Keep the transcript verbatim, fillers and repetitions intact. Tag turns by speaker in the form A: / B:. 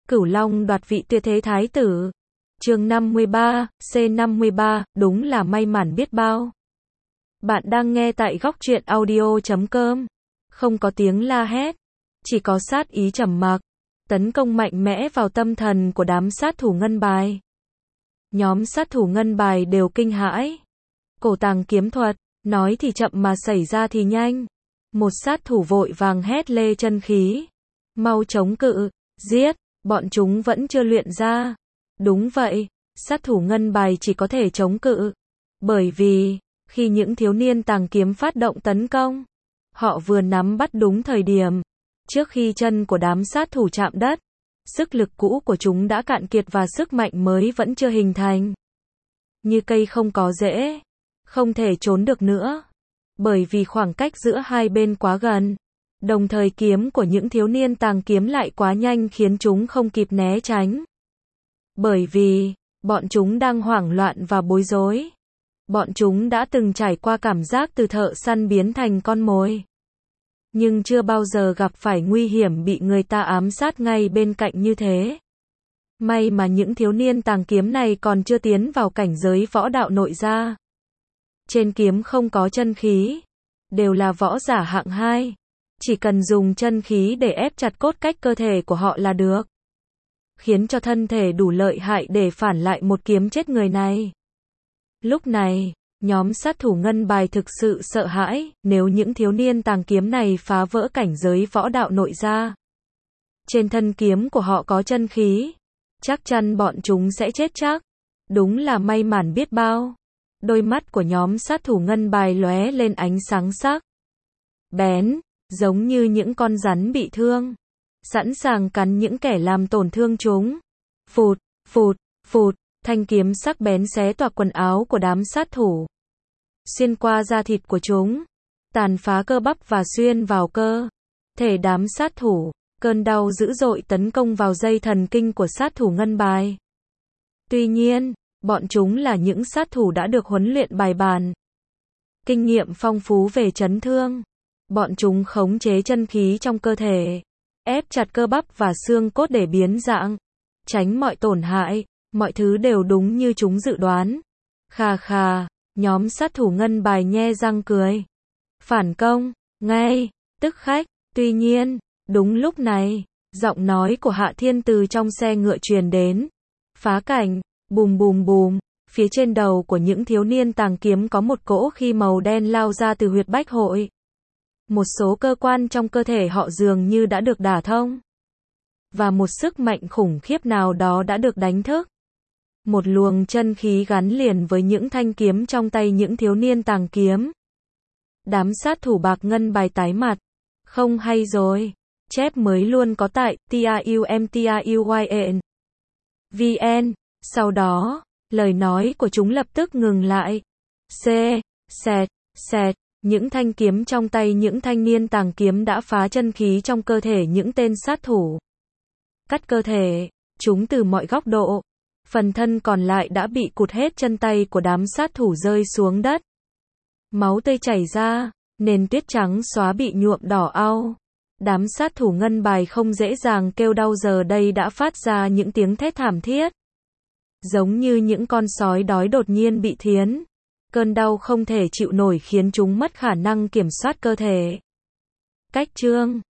A: Cửu Long đoạt vị tuyệt thế thái tử. Chương năm mươi ba, C năm mươi ba, đúng là may mắn biết bao. Bạn đang nghe tại góc truyện audio chấm com. Không có tiếng la hét, chỉ có sát ý trầm mặc, tấn công mạnh mẽ vào tâm thần của đám sát thủ ngân bài. Nhóm sát thủ ngân bài đều kinh hãi. Cổ tàng kiếm thuật, nói thì chậm mà xảy ra thì nhanh. Một sát thủ vội vàng hét lê chân khí. Mau chống cự, giết, bọn chúng vẫn chưa luyện ra. Đúng vậy, sát thủ ngân bài chỉ có thể chống cự. Bởi vì, khi những thiếu niên tàng kiếm phát động tấn công, họ vừa nắm bắt đúng thời điểm. Trước khi chân của đám sát thủ chạm đất, sức lực cũ của chúng đã cạn kiệt và sức mạnh mới vẫn chưa hình thành. Như cây không có rễ, không thể trốn được nữa. Bởi vì khoảng cách giữa hai bên quá gần, đồng thời kiếm của những thiếu niên tàng kiếm lại quá nhanh khiến chúng không kịp né tránh. Bởi vì, bọn chúng đang hoảng loạn và bối rối. Bọn chúng đã từng trải qua cảm giác từ thợ săn biến thành con mồi. Nhưng chưa bao giờ gặp phải nguy hiểm bị người ta ám sát ngay bên cạnh như thế. May mà những thiếu niên tàng kiếm này còn chưa tiến vào cảnh giới võ đạo nội gia. Trên kiếm không có chân khí, đều là võ giả hạng hai. Chỉ cần dùng chân khí để ép chặt cốt cách cơ thể của họ là được. Khiến cho thân thể đủ lợi hại để phản lại một kiếm chết người này. Lúc này, nhóm sát thủ ngân bài thực sự sợ hãi, nếu những thiếu niên tàng kiếm này phá vỡ cảnh giới võ đạo nội gia. Trên thân kiếm của họ có chân khí, chắc chắn bọn chúng sẽ chết chắc. Đúng là may mắn biết bao. Đôi mắt của nhóm sát thủ ngân bài lóe lên ánh sáng sắc bén, giống như những con rắn bị thương, sẵn sàng cắn những kẻ làm tổn thương chúng. Phụt, phụt, phụt, thanh kiếm sắc bén xé toạc quần áo của đám sát thủ, xuyên qua da thịt của chúng, tàn phá cơ bắp và xuyên vào cơ thể đám sát thủ. Cơn đau dữ dội tấn công vào dây thần kinh của sát thủ ngân bài. Tuy nhiên, bọn chúng là những sát thủ đã được huấn luyện bài bản, kinh nghiệm phong phú về chấn thương. Bọn chúng khống chế chân khí trong cơ thể, ép chặt cơ bắp và xương cốt để biến dạng, tránh mọi tổn hại. Mọi thứ đều đúng như chúng dự đoán. Khà khà, nhóm sát thủ ngân bài nhe răng cười. Phản công, ngay, tức khách. Tuy nhiên, đúng lúc này, giọng nói của Hạ Thiên từ trong xe ngựa truyền đến. Phá cảnh, bùm bùm bùm, phía trên đầu của những thiếu niên tàng kiếm có một cỗ khí màu đen lao ra từ huyệt bách hội. Một số cơ quan trong cơ thể họ dường như đã được đả thông. Và một sức mạnh khủng khiếp nào đó đã được đánh thức. Một luồng chân khí gắn liền với những thanh kiếm trong tay những thiếu niên tàng kiếm. Đám sát thủ bạc ngân bài tái mặt. Không hay rồi. Chép mới luôn có tại trumtruyen. vn. Sau đó, lời nói của chúng lập tức ngừng lại. C. Xẹt, xẹt. Những thanh kiếm trong tay những thanh niên tàng kiếm đã phá chân khí trong cơ thể những tên sát thủ. Cắt cơ thể, chúng từ mọi góc độ. Phần thân còn lại đã bị cụt hết chân tay của đám sát thủ rơi xuống đất. Máu tươi chảy ra, nền tuyết trắng xóa bị nhuộm đỏ au. Đám sát thủ ngân bài không dễ dàng kêu đau giờ đây đã phát ra những tiếng thét thảm thiết. Giống như những con sói đói đột nhiên bị thiến. Cơn đau không thể chịu nổi khiến chúng mất khả năng kiểm soát cơ thể. Cách chương